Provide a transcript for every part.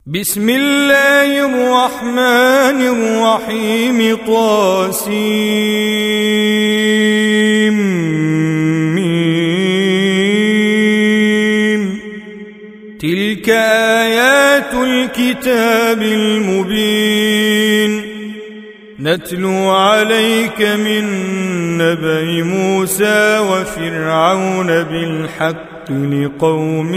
بسم الله الرحمن الرحيم طاسيم تلك آيات الكتاب المبين نتلو عليك من نبأ موسى وفرعون بالحق لقوم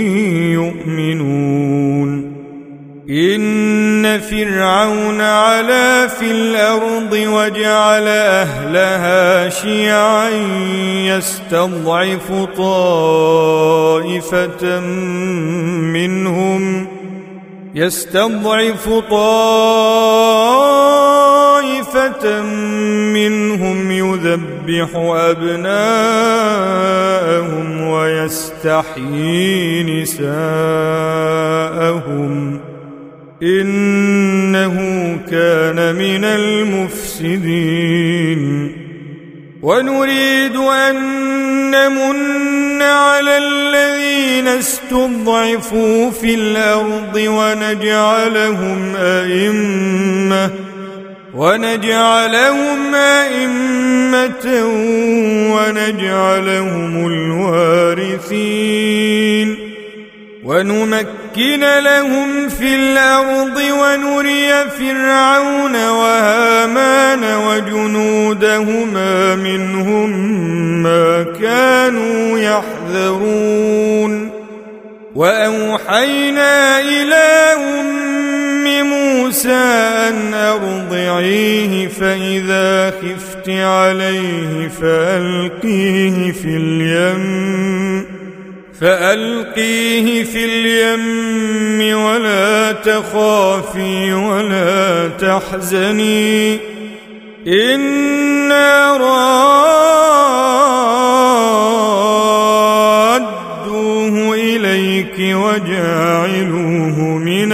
يؤمنون إن فرعون علا في الأرض وجعل أهلها شيعا يستضعف طائفة منهم يذبح أبناءهم ويستحيي نساءهم إنه كان من المفسدين ونريد أن نمن على الذين استضعفوا في الأرض ونجعلهم أئمة ونجعلهم الوارثين ونمكن لهم في الأرض ونري فرعون وهامان وجنودهما منهم ما كانوا يحذرون وأوحينا إلى موسى أن أرضعيه فإذا خفت عليه فألقيه في اليم ولا تخافي ولا تحزني إنا رادوه إليك وجاعلوه من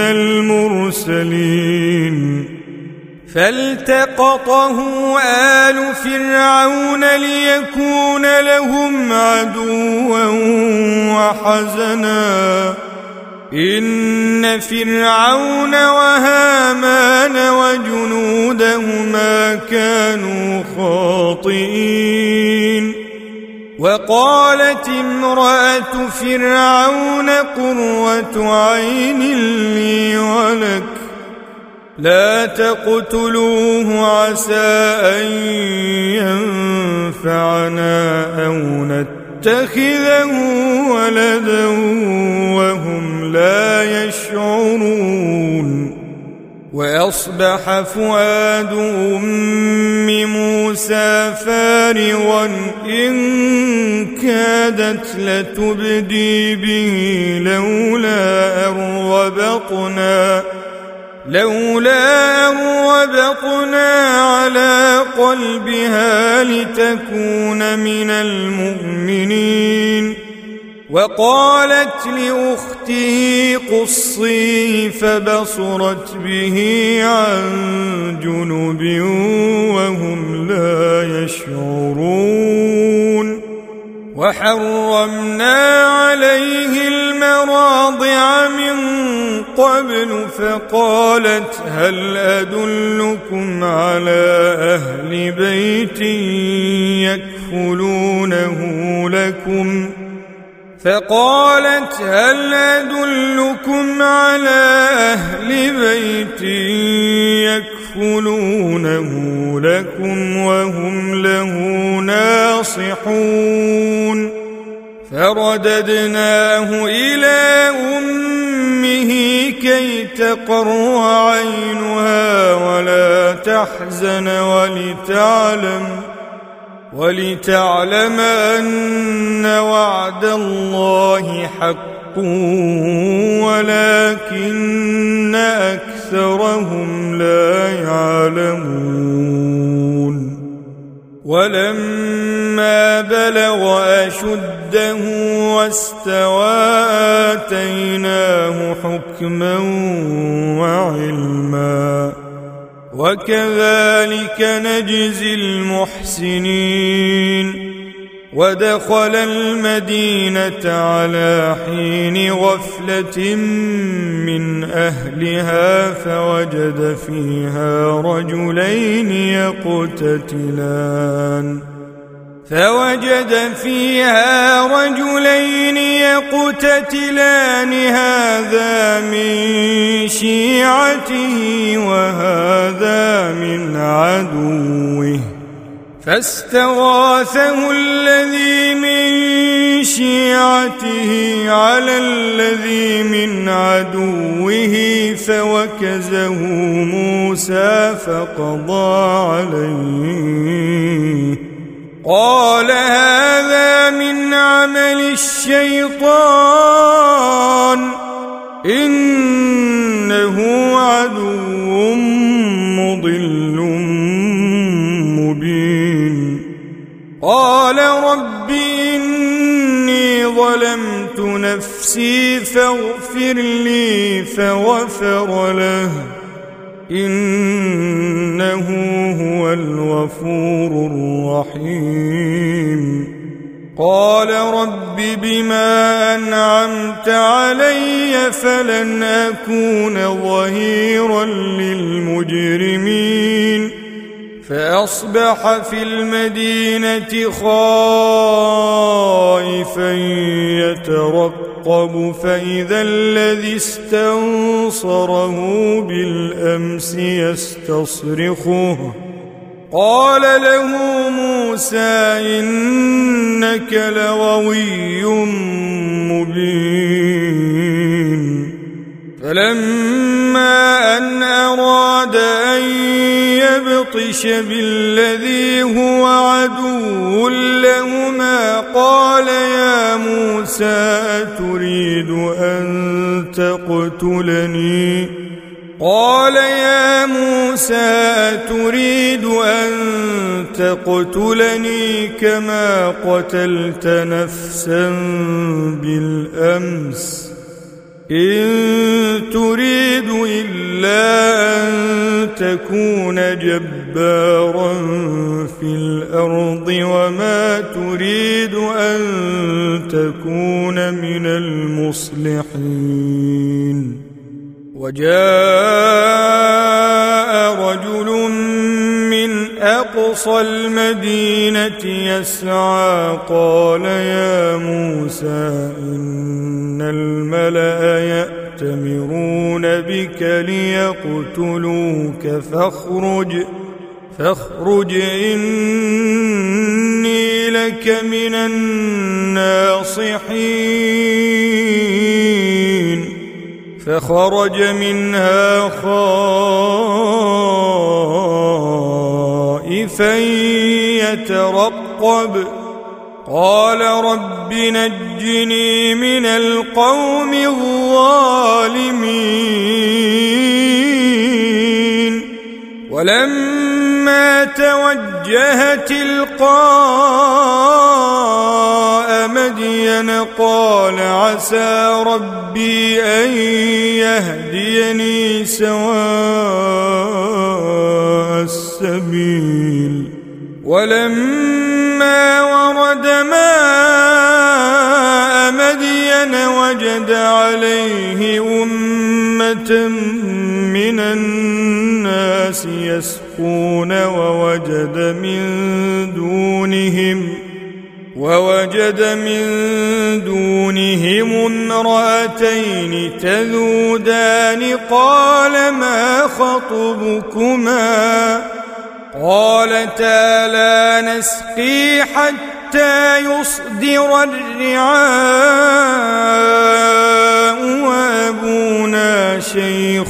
المرسلين فالتقطه آل فرعون ليكون لهم عدوا وحزنا إن فرعون وهامان وجنودهما كانوا خاطئين وقالت امرأة فرعون قرة عين لي ولك لا تقتلوه عسى أن ينفعنا أو نتخذه ولدا وهم لا يشعرون وأصبح فؤاد أم موسى فارغا إن كادت لتبدي به لولا أن ربطنا على قلبها لتكون من المؤمنين وقالت لأخته قصيه فبصرت به عن جنب وهم لا يشعرون وحرمنا عليه المراضع من قبل فقالت هل أدلكم على أهل بيت يكفلونه لكم وهم له ناصحون فرددناه إلى أمه كي تقر عينها ولا تحزن ولتعلم أن وعد الله حق ولكن أكثرهم لا يعلمون ولما بلغ أشده واستوى آتيناه حكما وعلما وكذلك نجزي المحسنين ودخل المدينة على حين غفلة من أهلها فوجد فيها رجلين يقتتلان هذا من شيعته وهذا من عدوه فاستغاثه الذي من شيعته على الذي من عدوه فوكزه موسى فقضى عليه قال هذا من عمل الشيطان إنه عدو مضل مبين قال رب إني ظلمت نفسي فاغفر لي فغفر له إنه هو الغفور الرحيم قال رب بما أنعمت علي فلن أكون ظهيرا للمجرمين فأصبح في المدينة خائفا يترقب فإذا الذي استنصره بالأمس يستصرخه قال له موسى إنك لغوي مبين فلما أن أراد أن يبطش بالذي هو عدو لهما قال يا موسى أتريد أن تقتلني كما قتلت نفسا بالأمس إن تريد إلا أن تكون جبارا في الأرض وما تريد أن تكون من المصلحين وجاء رجل من أقصى المدينة يسعى قال يا موسى إن الملأ يأتمرون بك ليقتلوك فاخرج إني لك من الناصحين فخرج منها خائفا يترقب قال رب نجني من القوم الظالمين ولما توجه تلقاء مدين قال عسى ربي أن يهديني سواء السبيل ولما ورد ماء مدين وجد عليه أمة من الناس يسقون ووجد من دونهم امرأتين تذودان قال ما خطبكما قالتا لا نسقي حتى يصدر الرعاء وأبونا شيخ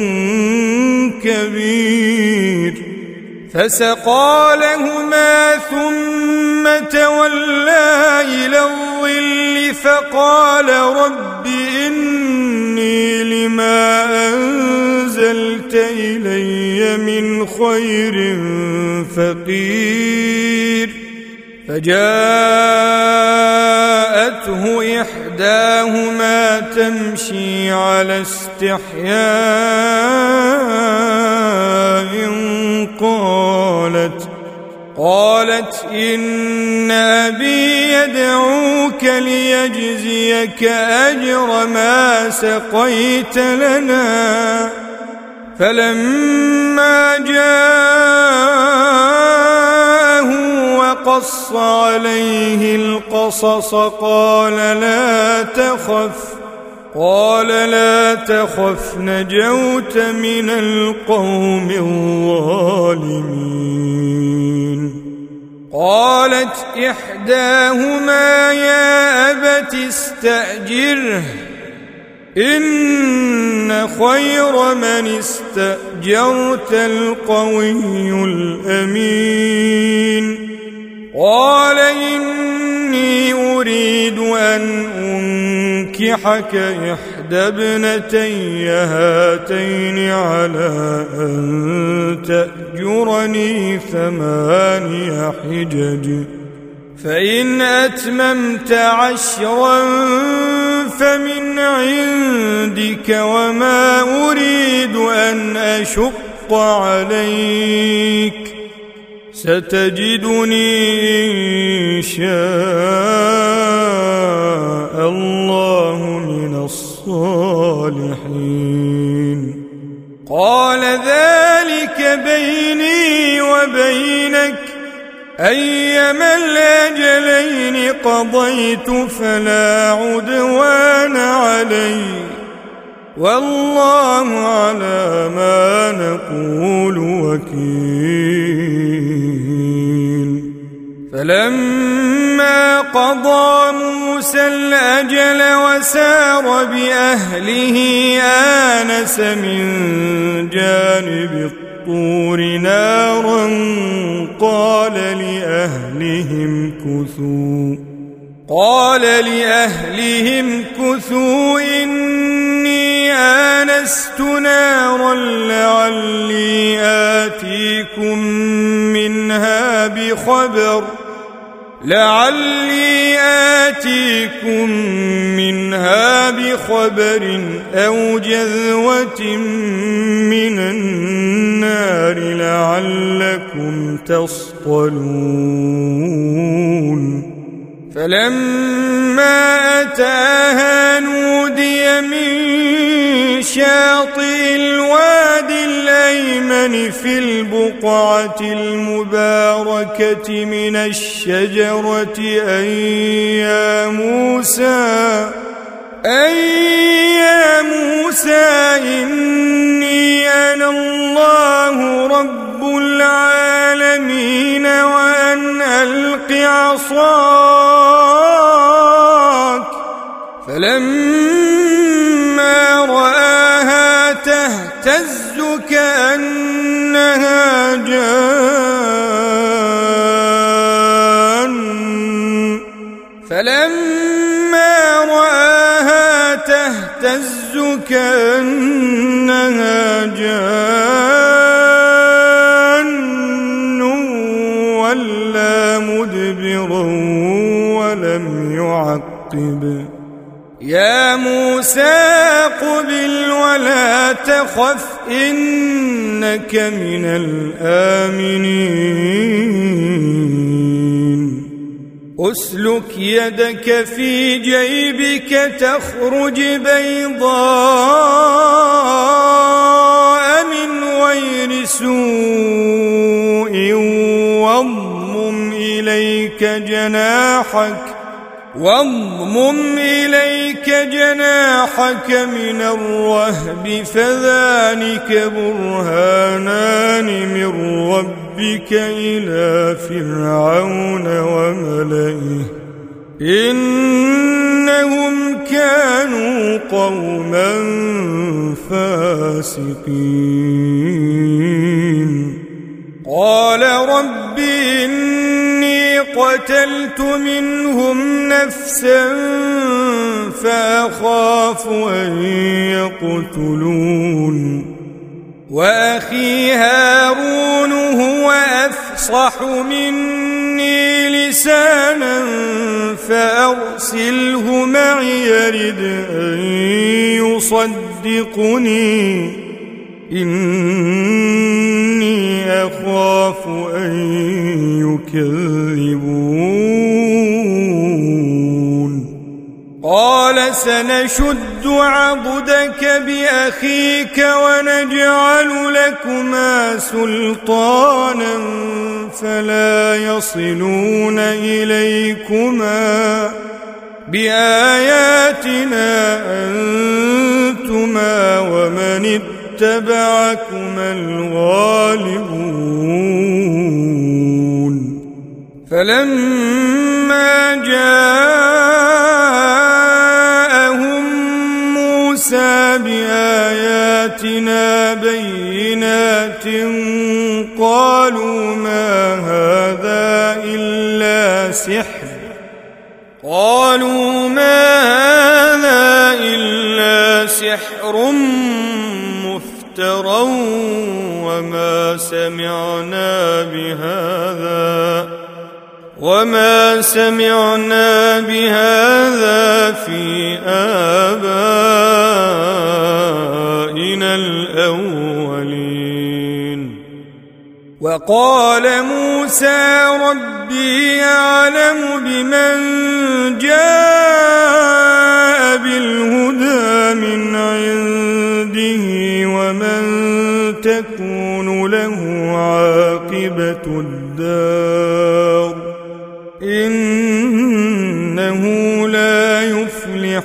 كبير فسقى لهما ثم تولى إلى الظل فقال رب إني لما أنزلت إلي من خير فقير فجاءته إحداهما تمشي على استحياء قالت إن أبي يدعوك ليجزيك أجر ما سقيت لنا. فلما جاءه وقص عليه القصص قال لا تخف نجوت من القوم الظالمين. قالت إحداهما يا أبت استأجره إن خير من استأجرت القوي الأمين. قال إني أريد أن أنكحك إحدى ابنتي هاتين على أن تأجرني 8 حجج فإن أتممت 10 فمن عندك وما أريد أن أشق عليك ستجدني إن شاء الله من الصالحين. قال ذلك بيني وبينك أيما الأجلين قضيت فلا عدوان علي والله على ما نقول وكيل. فلما قضى موسى الأجل وسار بأهله آنس من جانب الطور نارا قال لأهلهم كثوا إني آنست نارا لعلي آتيكم منها بخبر أو جذوة من النار لعلكم تصطلون. فلما أتاها نودي من شاطئ الوادي الأيمن في البقعة المباركة من الشجرة أن يا موسى إني أنا الله رب العالمين وأن ألق عصاك. فلما رآها تهتز كأنها جان ولا مدبرا ولم يعقب. يا موسى أقبل ولا تخف إنك من الآمنين. أسلك يدك في جيبك تخرج بيضاء من غير سوء واضمم إليك جناحك من الرهب فذلك برهانان من ربك إلى فرعون وملئه إنهم كانوا قوما فاسقين. قال رب إني قتلت منهم نفسا فأخاف أن يقتلون وأخي هارون هو أفصح مني لسانا فأرسله معي يرد أن إني أخاف أن يكذبون قال سنشد عضدك بأخيك ونجعل لكما سلطانا فلا يصلون إليكما بآياتنا أنتما ومن اتبعكما الغالبون فلما جاءهم موسى بآياتنا بينات قالوا ما هذا إلا سحر مفترى وما سمعنا بهذا في آبائنا الأولين وقال موسى ربي أعلم بمن جاء بالهدى من عنده ومن تكون له عاقبة الدار إنه لا يفلح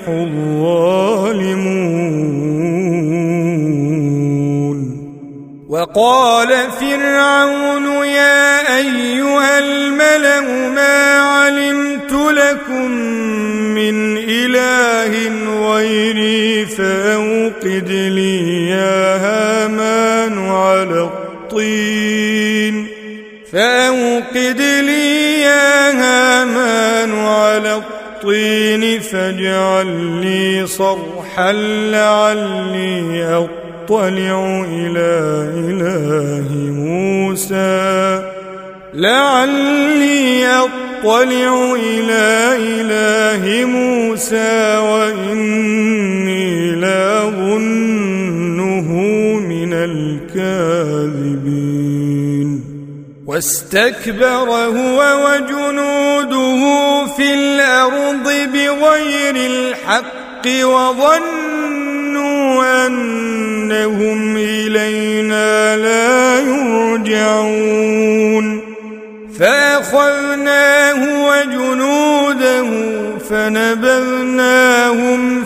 الظالمون وقال فرعون يا أيها الملأ ما علمت لكم من إله غيري فأوقد لي يا هامان على الطين فاجعل لي صرحا لعلي أطلع إلى إله موسى وإني لأظنه من الكاذبين واستكبر هو وجنوده في الأرض بغير الحق وظنوا أنهم إلينا لا يرجعون فأخذناه وجنوده فنبذناهم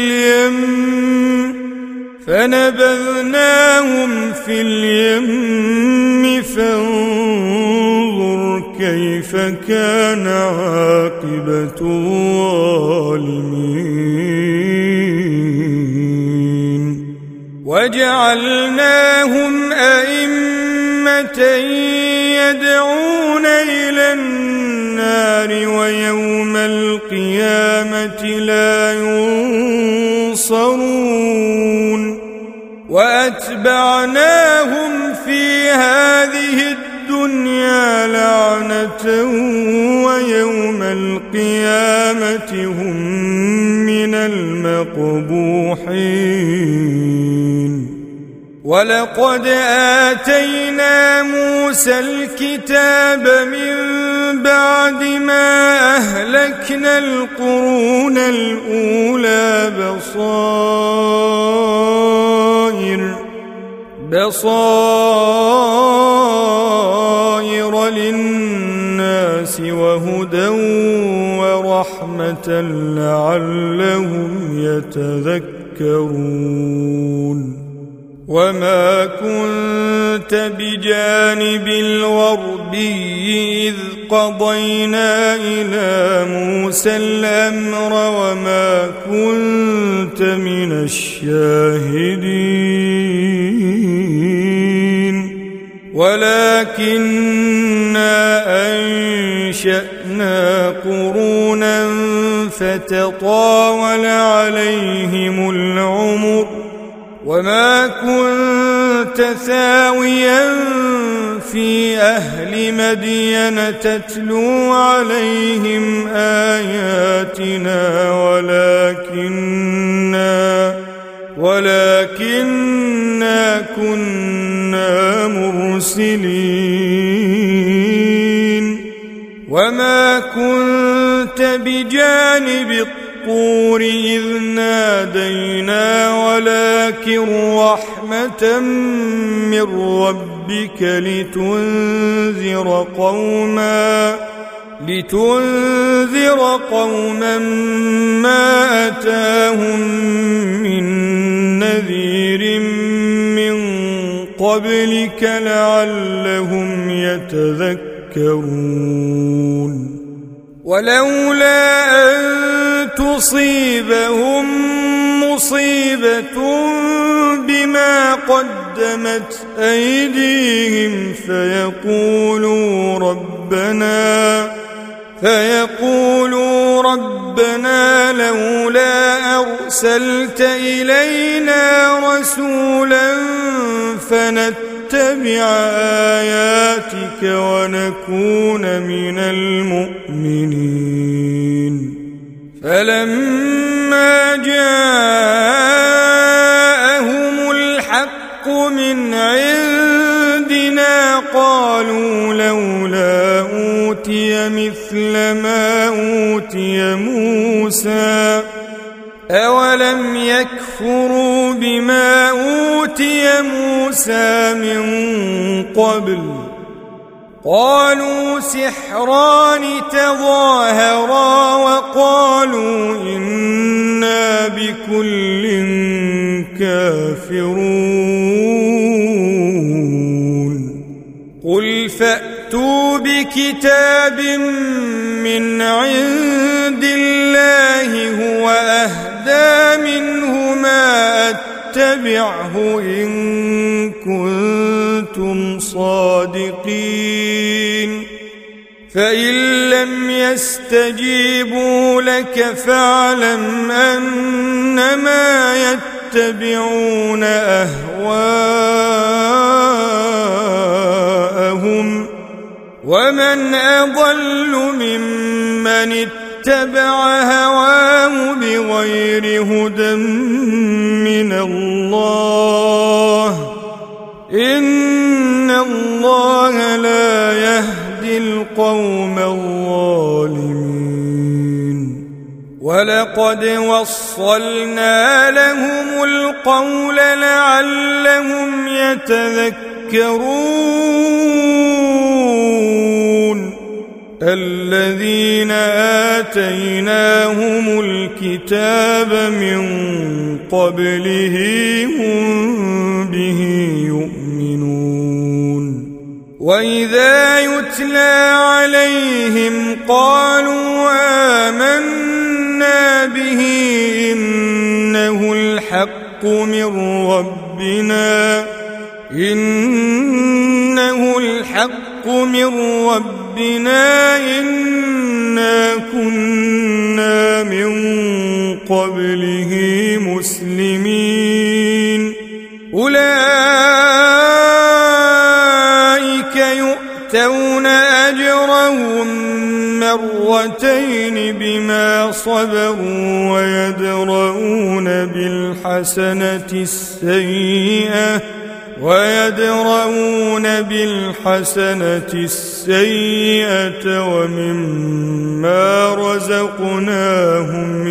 في اليم فانظر كيف كان عاقبة الظالمين وجعلناهم أئمة يدعون إلى النار ويوم القيامة لا ينصرون وأتبعناهم في هذه الدنيا لعنة ويوم القيامة هم من المقبوحين ولقد آتينا موسى الكتاب من بعد ما أهلكنا القرون الأولى بصائر للناس وهدى ورحمة لعلهم يتذكرون وما كنت بجانب الغربي إذ قضينا إلى موسى الأمر وما كنت من الشاهدين ولكننا أنشأنا قرونا فتطاول عليهم العمر وما كنت ثاويا في أهل مدين تتلو عليهم آياتنا ولكننا كنا مرسلين وما كنت بجانب الطور إذ نادينا ولكن رحمة من ربك لتنذر قوما ما أتاهم من نذير من قبلك لعلهم يتذكرون ولولا أن تصيبهم مصيبة بما قدمت أيديهم فيقولوا ربنا لولا أرسلت إلينا رسولا فنتبع آياتك ونكون من المؤمنين فلما جاءهم الحق من عندنا قالوا لولا أوتي مثل ما أوتي موسى أولم يكفروا بما أوتي موسى من قبل قالوا سحران تظاهرا وقالوا إنا بكل كافرون قل فأتوا بكتاب من عند الله هو أهدى منهما اتبعه إن كنتم صادقين فإن لم يستجيبوا لك فاعلم أنما يتبعون أهواءهم ومن أضل ممن اتبع هواه بغير هدى من الله إن الله لا يهدي القوم الظالمين ولقد وصلنا لهم القول لعلهم يتذكرون الذين آتيناهم الكتاب من قبله هم به يؤمنون وإذا يتلى عليهم قالوا آمنا به إنه الحق من ربنا إنا كنا من قبله مسلمين أولئك يؤتون أجرهم مرتين بما صبروا ويدرؤون بالحسنة السيئة ومما رزقناهم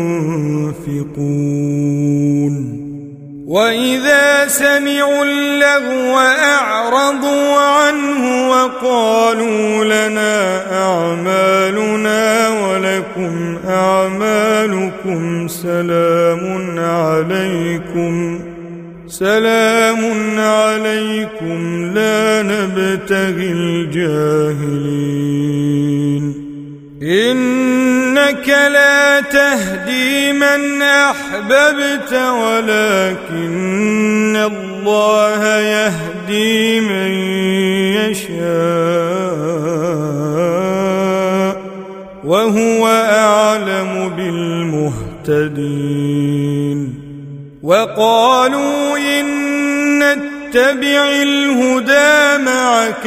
ينفقون وإذا سمعوا اللغو أعرضوا عنه وقالوا لنا أعمالنا ولكم أعمالكم سلام عليكم لا نبتغي الجاهلين إنك لا تهدي من أحببت ولكن الله يهدي من يشاء وهو أعلم بالمهتدين وقالوا إن نتبع الهدى معك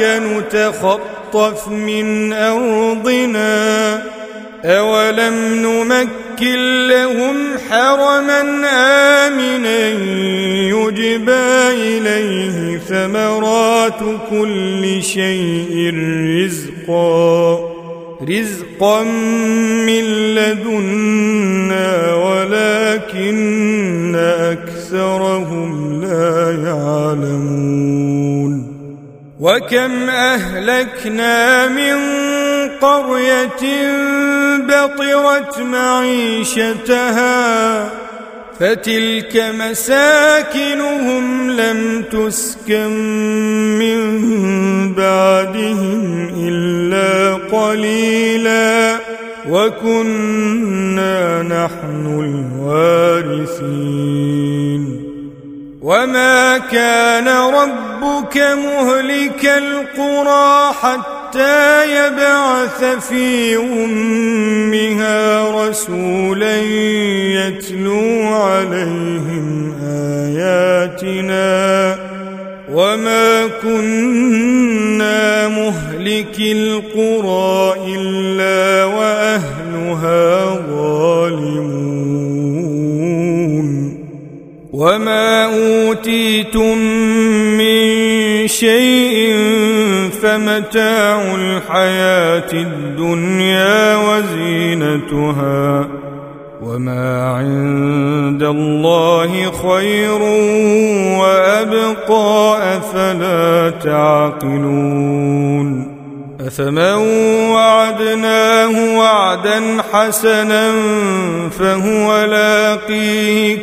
نتخطف من أرضنا أولم نمكن نمكن لهم حرما آمنا يجبى إليه ثمرات كل شيء رزقا من لدنا ولكن أكثرهم لا يعلمون وكم أهلكنا من قرية بطرت معيشتها فتلك مساكنهم لم تسكن من بعدهم إلا قليلا وكنا نحن الوارثين وما كان ربك مهلك القرى حتى يبعث في أمها رسولا يتلو عليهم آياتنا وما كنا مهلك القرى إلا وأهلها ظالمون وما أوتيتم من شيء فمتاع الحياة الدنيا وزينتها وما عند الله خير وأبقى أفلا تعقلون أفمن وعدناه وعدا حسنا فهو لاقيه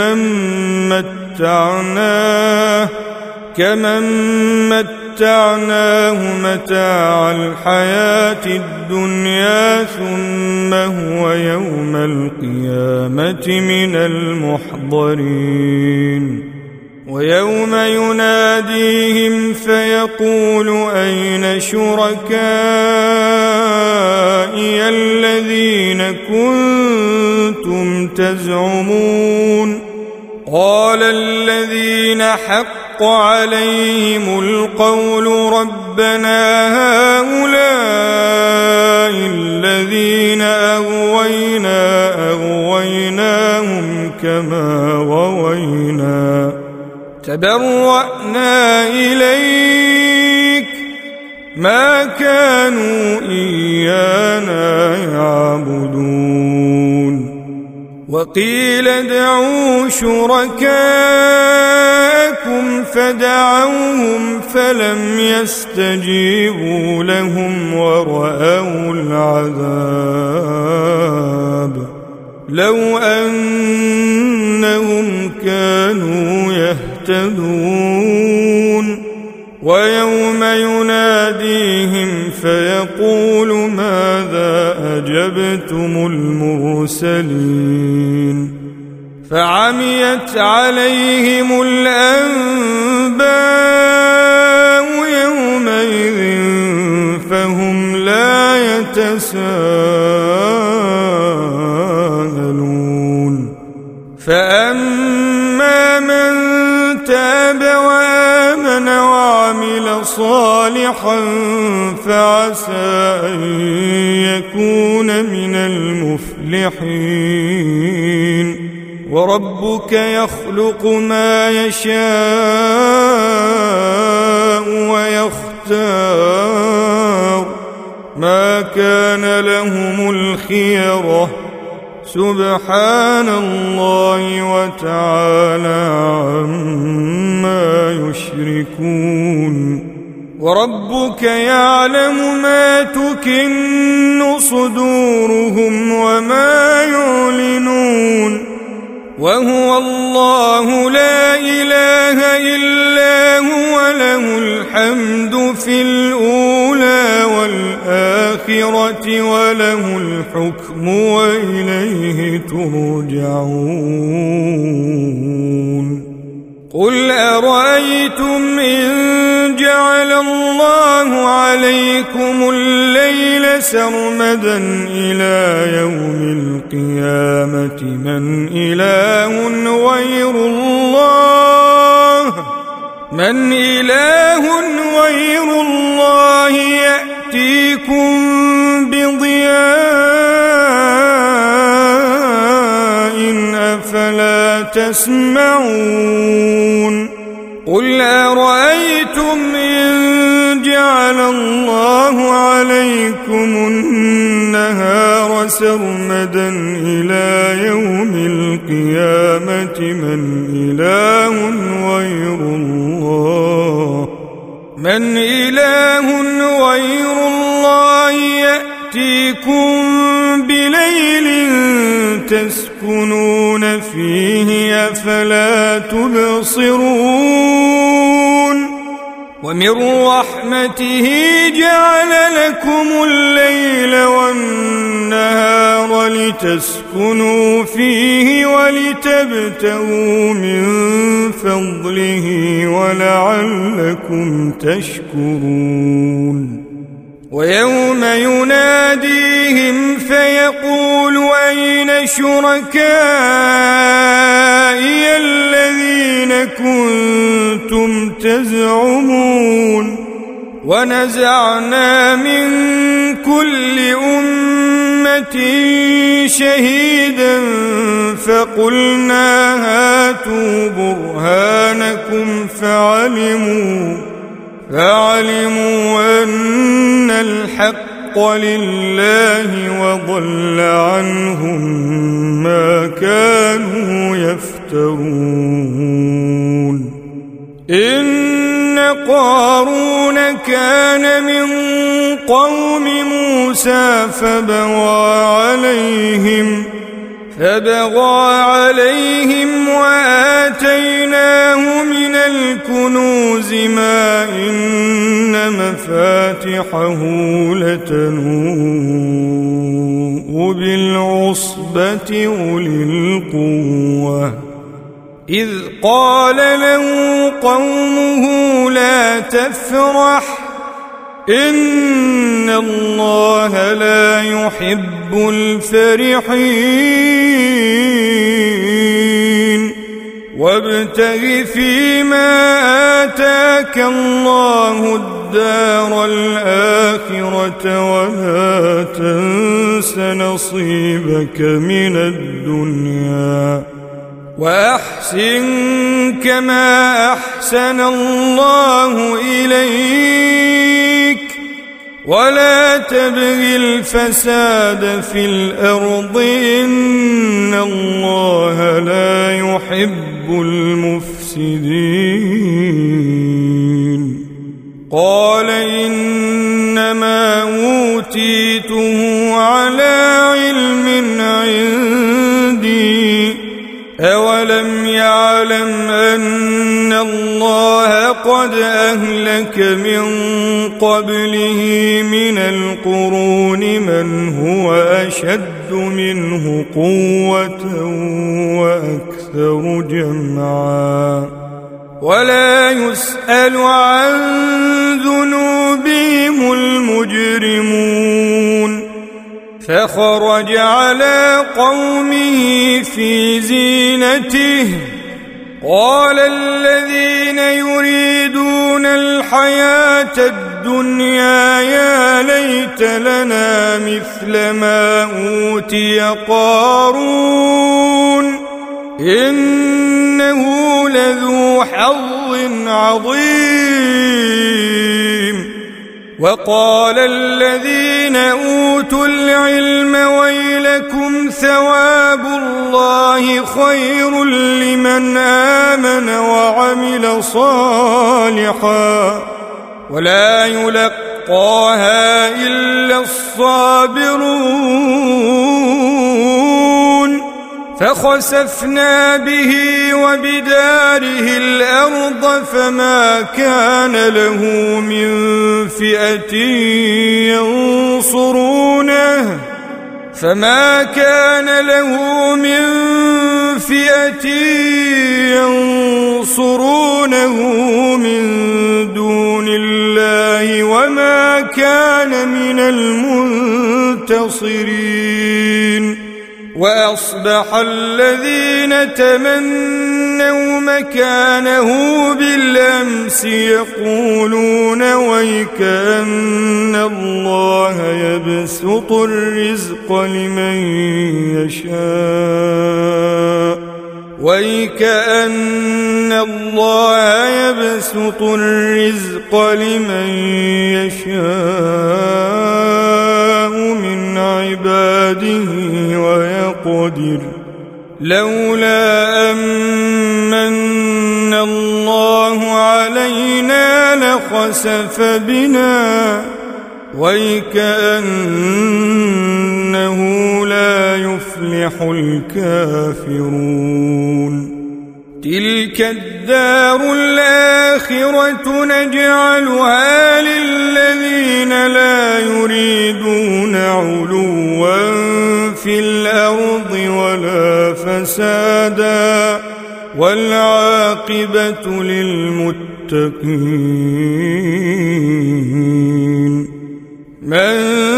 كمن متعناه متاع الحياة الدنيا ثم هو يوم القيامة من المحضرين ويوم يناديهم فيقول أين شركائي الذين كنتم تزعمون قال الذين حق عليهم القول ربنا هؤلاء الذين أغويناهم كما غوينا تبرأنا إليك ما كانوا إيانا يعبدون وقيل ادعوا شركاءكم فدعوهم فلم يستجيبوا لهم ورأوا العذاب لو أنهم كانوا يهتدون ويوم يناديهم فيقول ماذا أجبتم المرسلين فعميت عليهم الأنباء يومئذ فهم لا يتساءلون فأما من تاب وآمن وعمل صالحا فعسى أن يكون من المفلحين وربك يخلق ما يشاء ويختار ما كان لهم الخيرة سبحان الله وتعالى عما يشركون وربك يعلم ما تكن صدورهم وما يعلنون وهو الله لا إله إلا هو له الحمد في الأولى والآخرة وله الحكم وإليه ترجعون قل أرأيتم إن جعل الله عليكم الليل سرمدا إلى يوم القيامة من إله غير الله يأتيكم بضياء تسمعون قل أرأيتم إن جعل الله عليكم النهار سرمدا إلى يوم القيامة من إله غير الله يأتيكم بليل تسكنون فيه أفلا تبصرون ومن رحمته جعل لكم الليل والنهار لتسكنوا فيه ولتبتغوا من فضله ولعلكم تشكرون ويوم يناديهم فيقول أين شركائي الذين كنتم تزعمون ونزعنا من كل أمة شهيدا فقلنا هاتوا برهانكم فعلموا أن الحق لله وضل عنهم ما كانوا يفترون إن قارون كان من قوم موسى فبغى عليهم وآتيناه من الكنوز ما إن مفاتحه لتنوء بالعصبة أولي القوة إذ قال له قومه لا تفرح إن الله لا يحب الفرحين وابتغ فيما آتاك الله الدار الآخرة ولا تنس نصيبك من الدنيا وأحسن كما أحسن الله إليك ولا تبغ الفساد في الأرض إن الله لا يحب المفسدين قال إنما أوتيته على علم عندي أولم يعلم أن الله قد أهلك من قبله من القرون من هو أشد منه قوة وأكثر جمعا ولا يسأل عن ذنوبهم المجرمون فخرج على قومه في زينته قال الذين يريدون الحياة الدنيا يا ليت لنا مثل ما أوتي قارون إنه لذو حظ عظيم وقال الذين أوتوا العلم ويلكم ثواب الله خير لمن آمن وعمل صالحا ولا يلقاها إلا الصابرون فخسفنا به وبداره الأرض فما كان له من فئة ينصرونه من دون الله وما كان من المنتصرين وأصبح الذين تمنوا مكانه بالأمس يقولون ويكأن الله يبسط الرزق لمن يشاء وَيْكَأَنَّ اللَّهَ يَبْسُطُ الرِّزْقَ لِمَن يَشَاءُ مِنْ عِبَادِهِ وَيَقْدِرُ لَوْلَا أَمَّنَّ اللَّهُ عَلَيْنَا لَخَسَفَ بِنَا وَيْكَأَنَّهُ لَا يُفْلِحُ الْكَافِرُونَ تِلْكَ الدَّارُ الْآخِرَةُ نَجْعَلُهَا لِلَّذِينَ لَا يُرِيدُونَ عُلُوًّا فِي الْأَرْضِ وَلَا فَسَادًا وَالْعَاقِبَةُ لِلْمُتَّقِينَ مَنْ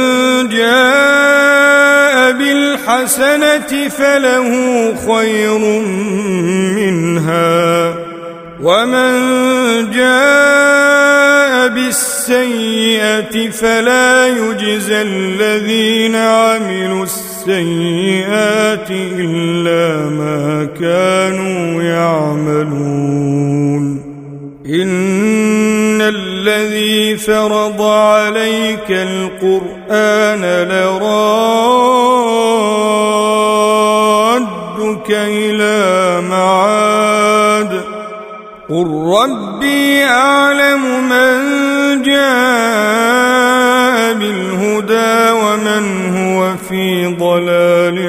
جَاءَ بِالْحَسَنَةِ فَلَهُ خَيْرٌ مِنْهَا وَمَنْ جَاءَ بِالسَّيِّئَةِ فَلَا يُجْزَى الَّذِينَ عَمِلُوا السَّيِّئَاتِ إِلَّا مَا كَانُوا يَعْمَلُونَ إِنَّ الَّذِي فَرَضَ عَلَيْكَ الْقُرْآنَ لَرَادُّكَ إِلَى مَعَادٍ قُلْ رَبِّي أَعْلَمُ مَنْ جَاءَ بِالْهُدَى وَمَنْ هُوَ في ضَلَالٍ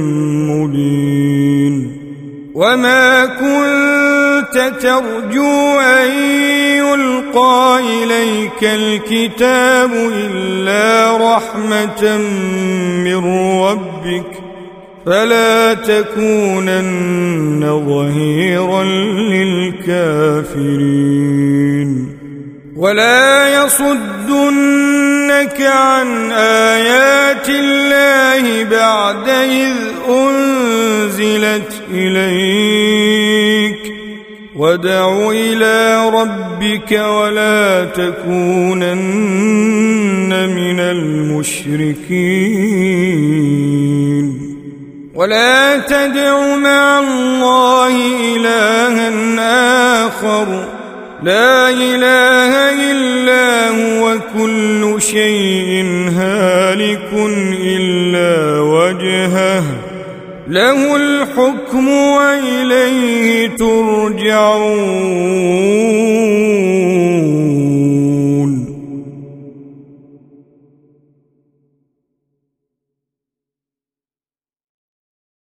مُبِينٍ وَمَا كُنْتَ تَرْجُو أَنْ يُلْقَى إِلَيْكَ الْكِتَابُ إِلَّا رَحْمَةً مِّن رَّبِّكَ فَلَا تَكُونَنَّ ظَهِيرًا لِلْكَافِرِينَ وَلَا يَصُدُّنَّكَ عَنْ آيَاتِ اللَّهِ بَعْدَ إِذْ أُنْزِلَتْ إِلَيْكَ وَادْعُ إِلَى رَبِّكَ وَلَا تَكُونَنَّ مِنَ الْمُشْرِكِينَ وَلَا تَدْعُ مَعَ اللَّهِ إِلَٰهًا آخَرَ لا إله إلا هو كل شيء هالك إلا وجهه له الحكم وإليه ترجعون